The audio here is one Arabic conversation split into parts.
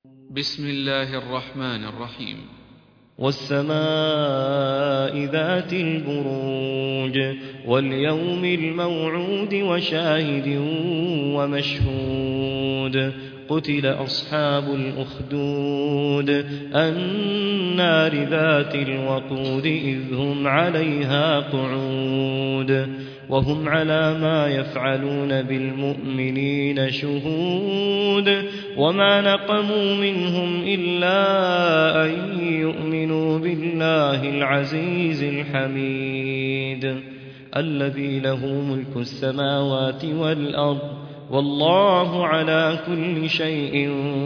بسم الله الرحمن الرحيم. والسماء ذات البروج واليوم الموعود وشاهد ومشهود قتل أصحاب الأخدود النار ذات الوقود إذ هم عليها قعود وهم على ما يفعلون بالمؤمنين شهود وما نقموا منهم إلا أن يؤمنوا بالله العزيز الحميد الذي له ملك السماوات والأرض والله على كل شيء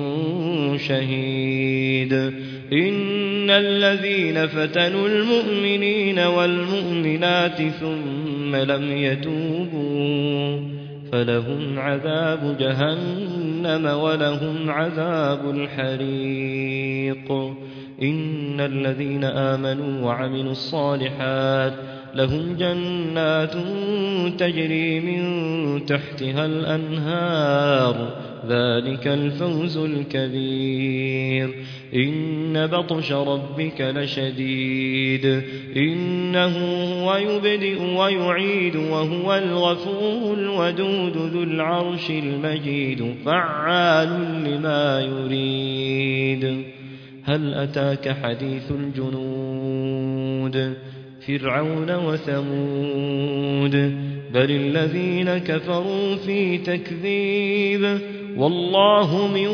شهيد إن الذين فتنوا المؤمنين والمؤمنات ثم لم يتوبوا فلهم عذاب جهنم ولهم عذاب الحريق إن الذين آمنوا وعملوا الصالحات لهم جنات تجري من تحتها الأنهار ذلك الفوز الكبير إن بطش ربك لشديد إنه هو يبدئ ويعيد وهو الغفور الودود ذو العرش المجيد فعال لما يريد هل أتاك حديث الجنود فرعون وثمود بل الذين كفروا في تكذيب والله من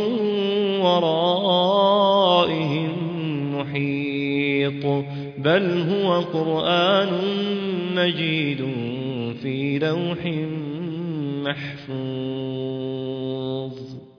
ورائهم محيط بل هو قرآن مجيد في لوح محفوظ.